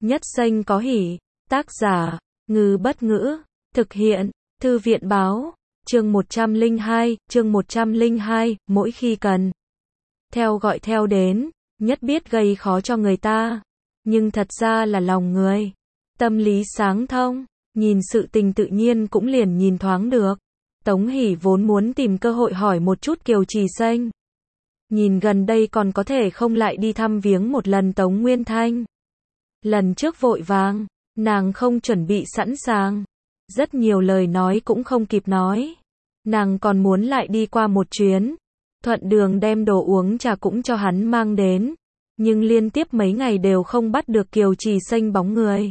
Nhất Xanh có hỉ. Tác giả, Ngư Bất Ngữ. Thực hiện, Thư viện Báo. Chương 102, mỗi khi cần. Theo gọi theo đến, nhất biết gây khó cho người ta. Nhưng thật ra là lòng người. Tâm lý sáng thông, nhìn sự tình tự nhiên cũng liền nhìn thoáng được. Tống Hỷ vốn muốn tìm cơ hội hỏi một chút Kiều Trì Xanh. Nhìn gần đây còn có thể không lại đi thăm viếng một lần Tống Nguyên Thanh. Lần trước vội vàng, nàng không chuẩn bị sẵn sàng. Rất nhiều lời nói cũng không kịp nói. Nàng còn muốn lại đi qua một chuyến. Thuận đường đem đồ uống trà cũng cho hắn mang đến. Nhưng liên tiếp mấy ngày đều không bắt được Kiều Trì Xanh bóng người.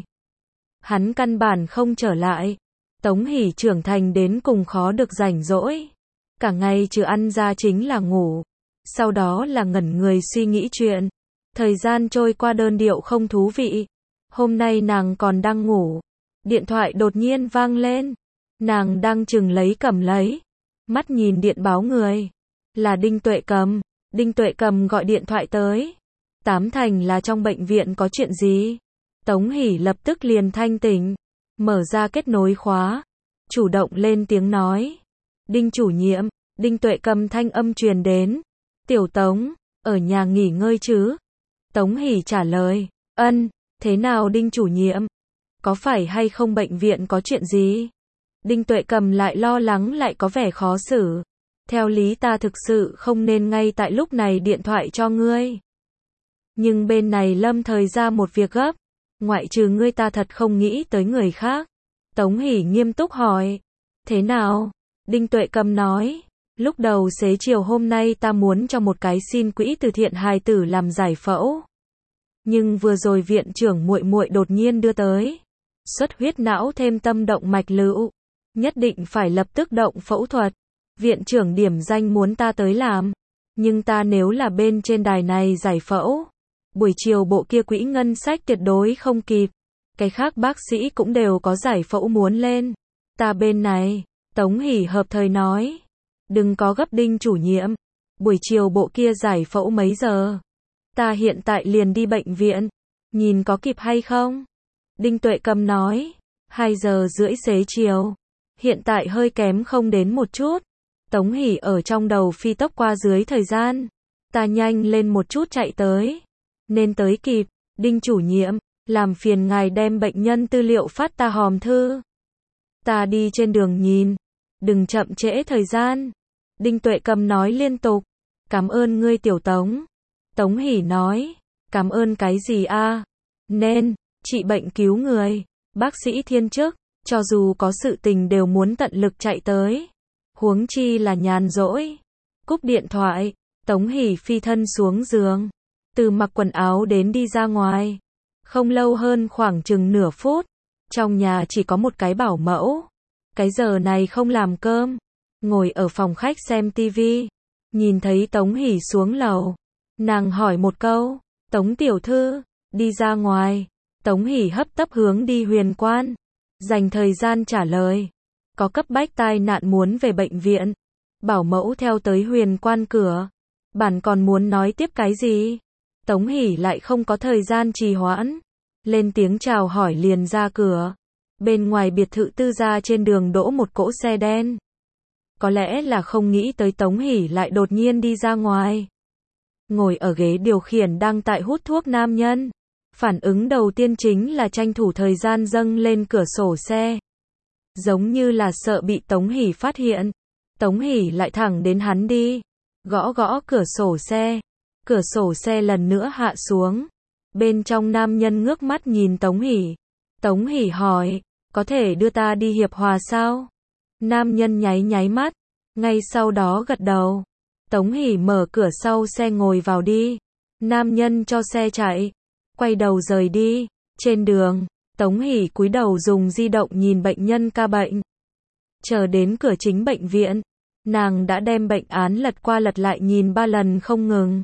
Hắn căn bản không trở lại. Tống Hỷ trưởng thành đến cùng khó được rảnh rỗi. Cả ngày trừ ăn ra chính là ngủ. Sau đó là ngẩn người suy nghĩ chuyện. Thời gian trôi qua đơn điệu không thú vị. Hôm nay nàng còn đang ngủ. Điện thoại đột nhiên vang lên. Nàng đang chừng lấy cầm lấy. Mắt nhìn điện báo người. Là Đinh Tuệ Cầm. Đinh Tuệ Cầm gọi điện thoại tới. Tám thành là trong bệnh viện có chuyện gì. Tống Hỷ lập tức liền thanh tỉnh. Mở ra kết nối khóa. Chủ động lên tiếng nói. Đinh chủ nhiệm. Đinh Tuệ Cầm thanh âm truyền đến. Tiểu Tống, ở nhà nghỉ ngơi chứ? Tống Hỷ trả lời. Ân, thế nào Đinh chủ nhiệm? Có phải hay không bệnh viện có chuyện gì? Đinh Tuệ Cầm lại lo lắng lại có vẻ khó xử. Theo lý ta thực sự không nên ngay tại lúc này điện thoại cho ngươi. Nhưng bên này lâm thời ra một việc gấp. Ngoại trừ ngươi ta thật không nghĩ tới người khác. Tống Hỷ nghiêm túc hỏi. Thế nào? Đinh Tuệ Cầm nói. Lúc đầu xế chiều hôm nay ta muốn cho một cái xin quỹ từ thiện hài tử làm giải phẫu. Nhưng vừa rồi viện trưởng muội muội đột nhiên đưa tới. Xuất huyết não thêm tâm động mạch lựu. Nhất định phải lập tức động phẫu thuật. Viện trưởng điểm danh muốn ta tới làm. Nhưng ta nếu là bên trên đài này giải phẫu. Buổi chiều bộ kia quỹ ngân sách tuyệt đối không kịp. Cái khác bác sĩ cũng đều có giải phẫu muốn lên. Ta bên này, Tống Hỷ hợp thời nói. Đừng có gấp Đinh chủ nhiệm. Buổi chiều bộ kia giải phẫu mấy giờ? Ta hiện tại liền đi bệnh viện. Nhìn có kịp hay không? Đinh Tuệ Cầm nói. 2 giờ rưỡi xế chiều. Hiện tại hơi kém không đến một chút. Tống Hỷ ở trong đầu phi tốc qua dưới thời gian. Ta nhanh lên một chút chạy tới. Nên tới kịp. Đinh chủ nhiệm, làm phiền ngài đem bệnh nhân tư liệu phát ta hòm thư. Ta đi trên đường nhìn. Đừng chậm trễ thời gian. Đinh Tuệ Cầm nói liên tục. Cảm ơn ngươi Tiểu Tống. Tống Hỷ nói. Cảm ơn cái gì a? Nên, trị bệnh cứu người. Bác sĩ thiên chức, cho dù có sự tình đều muốn tận lực chạy tới. Huống chi là nhàn rỗi. Cúp điện thoại, Tống Hỷ phi thân xuống giường. Từ mặc quần áo đến đi ra ngoài. Không lâu hơn khoảng chừng nửa phút. Trong nhà chỉ có một cái bảo mẫu. Cái giờ này không làm cơm. Ngồi ở phòng khách xem tivi. Nhìn thấy Tống Hỷ xuống lầu. Nàng hỏi một câu. Tống tiểu thư, đi ra ngoài. Tống Hỷ hấp tấp hướng đi Huyền Quan. Dành thời gian trả lời. Có cấp bách tai nạn muốn về bệnh viện. Bảo mẫu theo tới Huyền Quan cửa. Bản còn muốn nói tiếp cái gì. Tống Hỷ lại không có thời gian trì hoãn. Lên tiếng chào hỏi liền ra cửa. Bên ngoài biệt thự tư gia trên đường đỗ một cỗ xe đen. Có lẽ là không nghĩ tới Tống Hỷ lại đột nhiên đi ra ngoài. Ngồi ở ghế điều khiển đang tại hút thuốc nam nhân. Phản ứng đầu tiên chính là tranh thủ thời gian dâng lên cửa sổ xe. Giống như là sợ bị Tống Hỷ phát hiện. Tống Hỷ lại thẳng đến hắn đi. Gõ gõ cửa sổ xe. Cửa sổ xe lần nữa hạ xuống. Bên trong nam nhân ngước mắt nhìn Tống Hỷ. Tống Hỷ hỏi, có thể đưa ta đi Hiệp Hòa sao? Nam nhân nháy nháy mắt. Ngay sau đó gật đầu. Tống Hỷ mở cửa sau xe ngồi vào đi. Nam nhân cho xe chạy. Quay đầu rời đi. Trên đường, Tống Hỷ cúi đầu dùng di động nhìn bệnh nhân ca bệnh. Chờ đến cửa chính bệnh viện. Nàng đã đem bệnh án lật qua lật lại nhìn 3 lần không ngừng.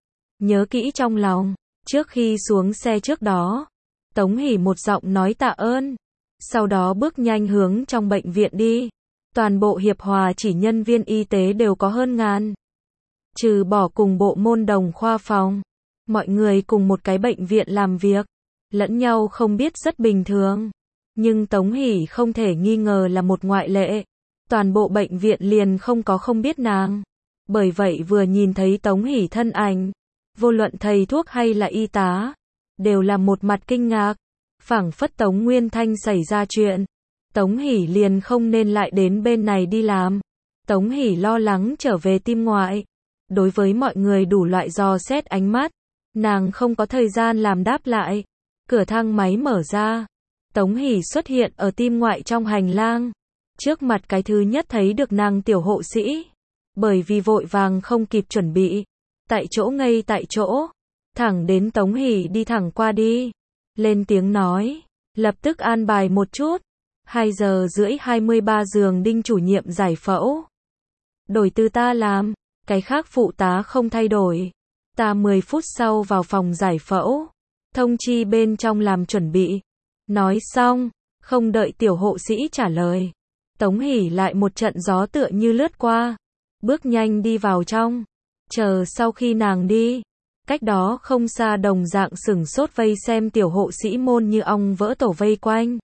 Nhớ kỹ trong lòng. Trước khi xuống xe trước đó. Tống Hỷ một giọng nói tạ ơn. Sau đó bước nhanh hướng trong bệnh viện đi. Toàn bộ Hiệp Hòa chỉ nhân viên y tế đều có hơn ngàn. Trừ bỏ cùng bộ môn đồng khoa phòng. Mọi người cùng một cái bệnh viện làm việc. lẫn nhau không biết rất bình thường. Nhưng Tống Hỷ không thể nghi ngờ là một ngoại lệ. Toàn bộ bệnh viện liền không có không biết nàng. Bởi vậy vừa nhìn thấy Tống Hỷ thân ảnh, vô luận thầy thuốc hay là y tá, đều là một mặt kinh ngạc. Phảng phất Tống Nguyên Thanh xảy ra chuyện, Tống Hỷ liền không nên lại đến bên này đi làm. Tống Hỷ lo lắng trở về tim ngoại. Đối với mọi người đủ loại dò xét ánh mắt, nàng không có thời gian làm đáp lại. Cửa thang máy mở ra, Tống Hỷ xuất hiện ở tim ngoại trong hành lang. Trước mặt cái thứ nhất thấy được nàng tiểu hộ sĩ. Bởi vì vội vàng không kịp chuẩn bị, tại chỗ ngay tại chỗ, thẳng đến Tống Hỷ đi thẳng qua đi. Lên tiếng nói, lập tức an bài một chút. 2 giờ rưỡi 23 giường Đinh chủ nhiệm giải phẫu. Đổi từ ta làm, cái khác phụ tá không thay đổi. Ta 10 phút sau vào phòng giải phẫu, thông chi bên trong làm chuẩn bị. Nói xong, không đợi tiểu hộ sĩ trả lời, Tống Hỷ lại một trận gió tựa như lướt qua, bước nhanh đi vào trong. Chờ sau khi nàng đi, cách đó không xa đồng dạng sửng sốt vây xem tiểu hộ sĩ môn như ong vỡ tổ vây quanh.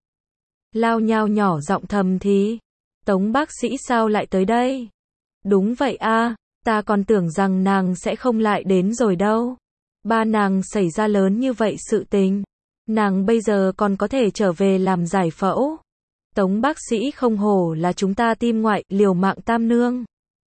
Lao nhao nhỏ giọng thầm thì, Tống bác sĩ sao lại tới đây? Đúng vậy a, ta còn tưởng rằng nàng sẽ không lại đến rồi đâu. Ba nàng xảy ra lớn như vậy sự tình, nàng bây giờ còn có thể trở về làm giải phẫu. Tống bác sĩ không hổ là chúng ta tim ngoại, liều mạng tam nương.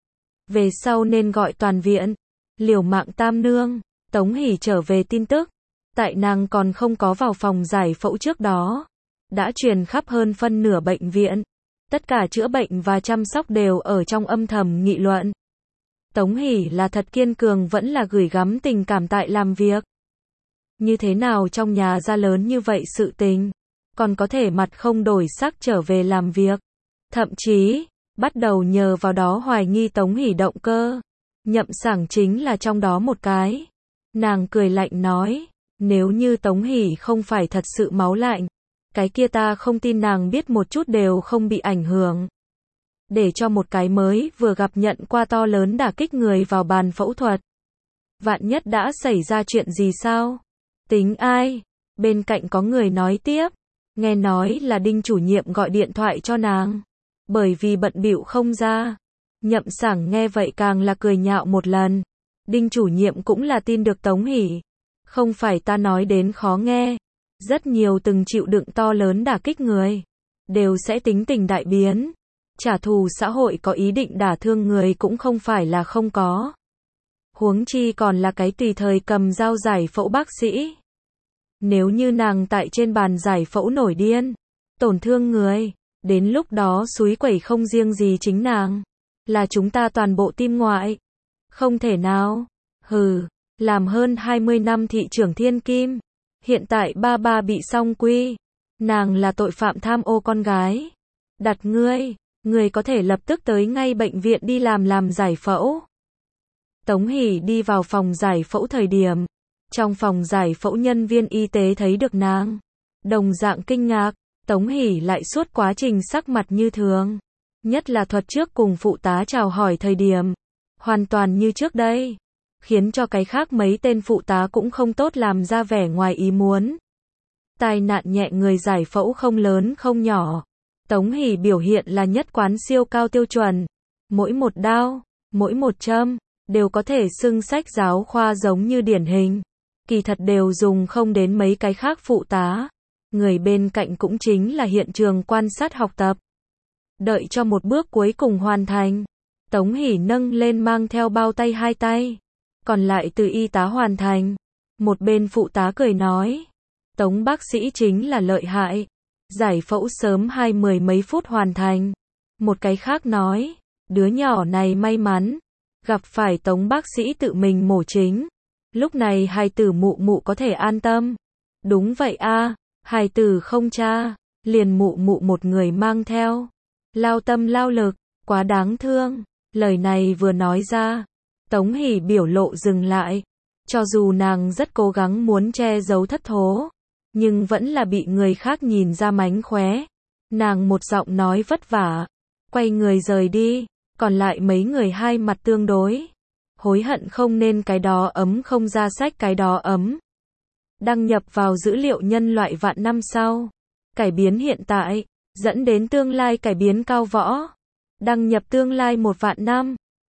Về sau nên gọi toàn viện, liều mạng tam nương. Tống Hỷ trở về tin tức, tại nàng còn không có vào phòng giải phẫu trước đó, đã truyền khắp hơn phân nửa bệnh viện. Tất cả chữa bệnh và chăm sóc đều ở trong âm thầm nghị luận. Tống Hỷ là thật kiên cường, vẫn là gửi gắm tình cảm tại làm việc. Như thế nào trong nhà ra lớn như vậy sự tình, còn có thể mặt không đổi sắc trở về làm việc. Thậm chí, bắt đầu nhờ vào đó hoài nghi Tống Hỷ động cơ. Nhậm Sảng chính là trong đó một cái. Nàng cười lạnh nói, nếu như Tống Hỷ không phải thật sự máu lạnh, cái kia ta không tin nàng biết một chút đều không bị ảnh hưởng. Để cho một cái mới vừa gặp nhận qua to lớn đả kích người vào bàn phẫu thuật. Vạn nhất đã xảy ra chuyện gì sao? Tính ai? Bên cạnh có người nói tiếp, nghe nói là Đinh chủ nhiệm gọi điện thoại cho nàng, bởi vì bận bịu không ra. Nhậm Sảng nghe vậy càng là cười nhạo một lần. Đinh chủ nhiệm cũng là tin được Tống Hỷ. Không phải ta nói đến khó nghe. Rất nhiều từng chịu đựng to lớn đả kích người, đều sẽ tính tình đại biến. Trả thù xã hội có ý định đả thương người cũng không phải là không có. Huống chi còn là cái tùy thời cầm dao giải phẫu bác sĩ. Nếu như nàng tại trên bàn giải phẫu nổi điên, tổn thương người, đến lúc đó xúi quẩy không riêng gì chính nàng, là chúng ta toàn bộ tim ngoại. Không thể nào. Hừ, làm hơn 20 năm thị trưởng thiên kim, hiện tại ba bị song quy. Nàng là tội phạm tham ô con gái. Đặt ngươi có thể lập tức tới ngay bệnh viện đi làm giải phẫu. Tống Hỷ đi vào phòng giải phẫu thời điểm, trong phòng giải phẫu nhân viên y tế thấy được nàng, đồng dạng kinh ngạc. Tống Hỷ lại suốt quá trình sắc mặt như thường, nhất là thuật trước cùng phụ tá chào hỏi thời điểm, hoàn toàn như trước đây, khiến cho cái khác mấy tên phụ tá cũng không tốt làm ra vẻ ngoài ý muốn. Tai nạn nhẹ người giải phẫu không lớn không nhỏ. Tống Hỷ biểu hiện là nhất quán siêu cao tiêu chuẩn. Mỗi một đao, mỗi một châm, đều có thể xưng sách giáo khoa giống như điển hình. Kỳ thật đều dùng không đến mấy cái khác phụ tá. Người bên cạnh cũng chính là hiện trường quan sát học tập. Đợi cho một bước cuối cùng hoàn thành, Tống Hỷ nâng lên mang theo bao tay 2 tay. Còn lại từ y tá hoàn thành. Một bên phụ tá cười nói, Tống bác sĩ chính là lợi hại. Giải phẫu sớm 20 mấy phút hoàn thành. Một cái khác nói, đứa nhỏ này may mắn, gặp phải Tống bác sĩ tự mình mổ chính. Lúc này hài tử mụ có thể an tâm. Đúng vậy a, hài tử không cha, liền mụ một người mang theo. Lao tâm lao lực, quá đáng thương. Lời này vừa nói ra, Tống Hỷ biểu lộ dừng lại. Cho dù nàng rất cố gắng muốn che giấu thất thố, nhưng vẫn là bị người khác nhìn ra mánh khóe. Nàng một giọng nói vất vả, quay người rời đi, còn lại mấy người hai mặt tương đối. Hối hận không nên cái đó ấm không ra sách cái đó ấm. đăng nhập vào dữ liệu nhân loại vạn năm sau. Cải biến hiện tại, dẫn đến tương lai cải biến cao võ. Đăng nhập tương lai 1 vạn năm.